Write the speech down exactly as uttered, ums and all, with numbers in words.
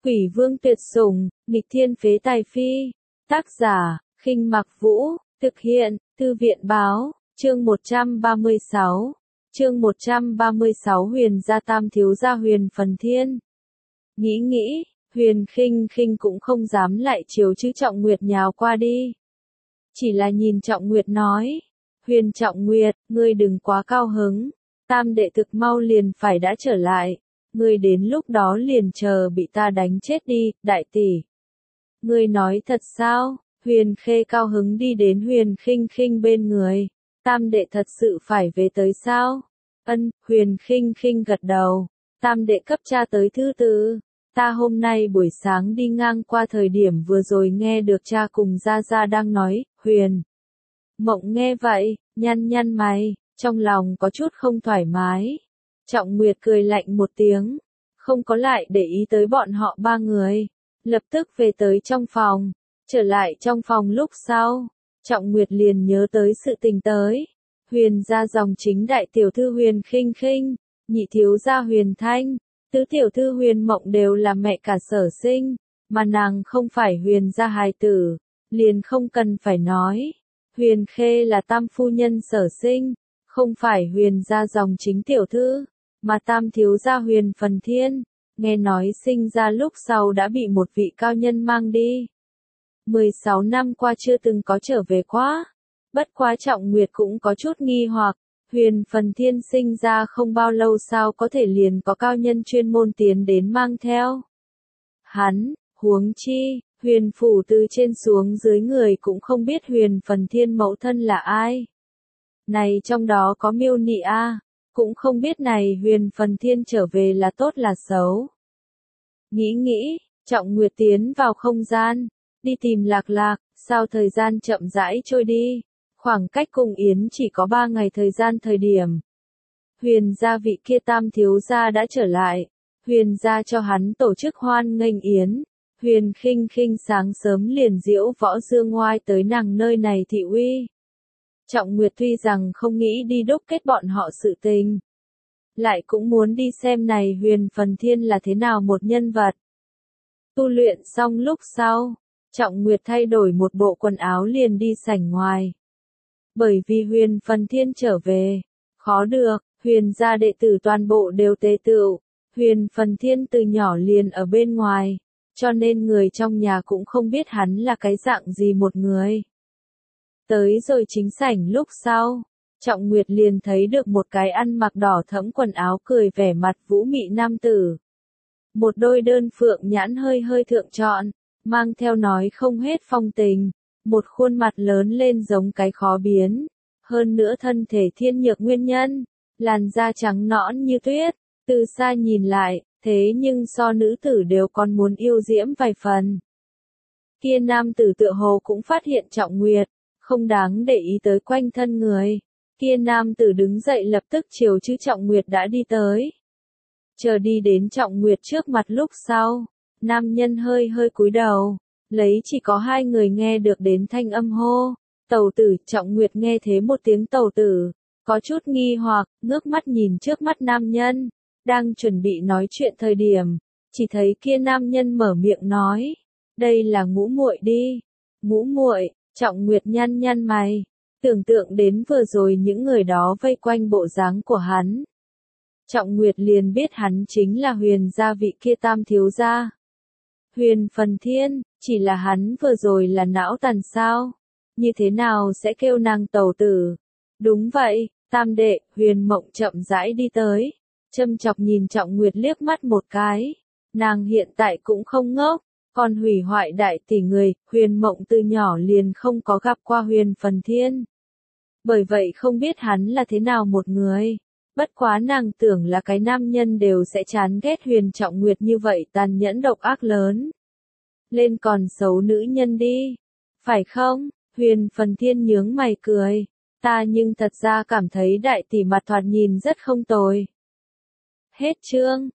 Quỷ vương tuyệt sủng, nghịch thiên phế tài phi. Tác giả, Khinh Mặc Vũ, thực hiện, Thư viện báo, chương một trăm ba mươi sáu. Chương một trăm ba mươi sáu Huyền gia tam thiếu gia Huyền Phần Thiên. Nghĩ nghĩ, Huyền Khinh Khinh cũng không dám lại chiều chứ Trọng Nguyệt nhào qua đi. Chỉ là nhìn Trọng Nguyệt nói, Huyền Trọng Nguyệt, ngươi đừng quá cao hứng, tam đệ thực mau liền phải đã trở lại, ngươi đến lúc đó liền chờ bị ta đánh chết đi, đại tỷ. Ngươi nói thật sao? Huyền Khê cao hứng đi đến Huyền Khinh Khinh bên người, tam đệ thật sự phải về tới sao? Ân, Huyền Khinh Khinh gật đầu, tam đệ cấp cha tới thư từ. Ta hôm nay buổi sáng đi ngang qua thời điểm vừa rồi nghe được cha cùng Gia Gia đang nói, Huyền. Mộng nghe vậy, nhăn nhăn mày, trong lòng có chút không thoải mái. Trọng Nguyệt cười lạnh một tiếng, không có lại để ý tới bọn họ ba người, lập tức về tới trong phòng. Trở lại trong phòng lúc sau, Trọng Nguyệt liền nhớ tới sự tình tới. Huyền gia dòng chính đại tiểu thư Huyền Khinh Khinh, nhị thiếu gia Huyền Thanh, tứ tiểu thư Huyền Mộng đều là mẹ cả sở sinh, mà nàng không phải Huyền gia hài tử, liền không cần phải nói. Huyền Khê là tam phu nhân sở sinh, không phải Huyền gia dòng chính tiểu thư, mà tam thiếu gia Huyền Phần Thiên, nghe nói sinh ra lúc sau đã bị một vị cao nhân mang đi. mười sáu năm qua chưa từng có trở về quá. Bất quá Trọng Nguyệt cũng có chút nghi hoặc, Huyền Phần Thiên sinh ra không bao lâu sao có thể liền có cao nhân chuyên môn tiến đến mang theo. Hắn, huống chi, Huyền phủ từ trên xuống dưới người cũng không biết Huyền Phần Thiên mẫu thân là ai. Này trong đó có Miêu Nị a, cũng không biết này Huyền Phần Thiên trở về là tốt là xấu. Nghĩ nghĩ, Trọng Nguyệt tiến vào không gian, đi tìm Lạc Lạc, sao thời gian chậm rãi trôi đi. Khoảng cách cùng Yến chỉ có ba ngày thời gian thời điểm. Huyền gia vị kia tam thiếu gia đã trở lại. Huyền gia cho hắn tổ chức hoan nghênh Yến. Huyền Khinh Khinh sáng sớm liền diễu võ dương ngoai tới nàng nơi này thị uy. Trọng Nguyệt tuy rằng không nghĩ đi đúc kết bọn họ sự tình, lại cũng muốn đi xem này Huyền Phần Thiên là thế nào một nhân vật. Tu luyện xong lúc sau, Trọng Nguyệt thay đổi một bộ quần áo liền đi sảnh ngoài. Bởi vì Huyền Phần Thiên trở về, khó được, Huyền gia đệ tử toàn bộ đều tề tựu, Huyền Phần Thiên từ nhỏ liền ở bên ngoài, cho nên người trong nhà cũng không biết hắn là cái dạng gì một người. Tới rồi chính sảnh lúc sau, Trọng Nguyệt liền thấy được một cái ăn mặc đỏ thẫm quần áo cười vẻ mặt vũ mị nam tử. Một đôi đơn phượng nhãn hơi hơi thượng trọn, mang theo nói không hết phong tình. Một khuôn mặt lớn lên giống cái khó biến, hơn nữa thân thể thiên nhược nguyên nhân, làn da trắng nõn như tuyết, từ xa nhìn lại, thế nhưng so nữ tử đều còn muốn yêu diễm vài phần. Kia nam tử tựa hồ cũng phát hiện Trọng Nguyệt, không đáng để ý tới quanh thân người. Kia nam tử đứng dậy lập tức chiều chứ Trọng Nguyệt đã đi tới. Chờ đi đến Trọng Nguyệt trước mặt lúc sau, nam nhân hơi hơi cúi đầu. Lấy chỉ có hai người nghe được đến thanh âm hô, tẩu tử. Trọng Nguyệt nghe thế một tiếng tẩu tử, có chút nghi hoặc, ngước mắt nhìn trước mắt nam nhân, đang chuẩn bị nói chuyện thời điểm, chỉ thấy kia nam nhân mở miệng nói, đây là Ngũ muội đi. Ngũ muội. Trọng Nguyệt nhăn nhăn mày, tưởng tượng đến vừa rồi những người đó vây quanh bộ dáng của hắn. Trọng Nguyệt liền biết hắn chính là Huyền gia vị kia tam thiếu gia. Huyền Phần Thiên, chỉ là hắn vừa rồi là não tàn sao? Như thế nào sẽ kêu nàng tẩu tử? Đúng vậy, tam đệ. Huyền Mộng chậm rãi đi tới, châm chọc nhìn Trọng Nguyệt liếc mắt một cái. Nàng hiện tại cũng không ngốc, còn hủy hoại đại tỷ người. Huyền Mộng từ nhỏ liền không có gặp qua Huyền Phần Thiên, bởi vậy không biết hắn là thế nào một người. Bất quá nàng tưởng là cái nam nhân đều sẽ chán ghét Huyền Trọng Nguyệt như vậy tàn nhẫn độc ác lớn. Lên còn xấu nữ nhân đi. Phải không? Huyền Phần Thiên nhướng mày cười. Ta nhưng thật ra cảm thấy đại tỷ mặt thoạt nhìn rất không tồi. Hết chương.